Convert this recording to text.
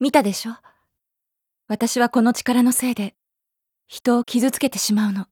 見たでしょ？私はこの力のせいで人を傷つけてしまうの。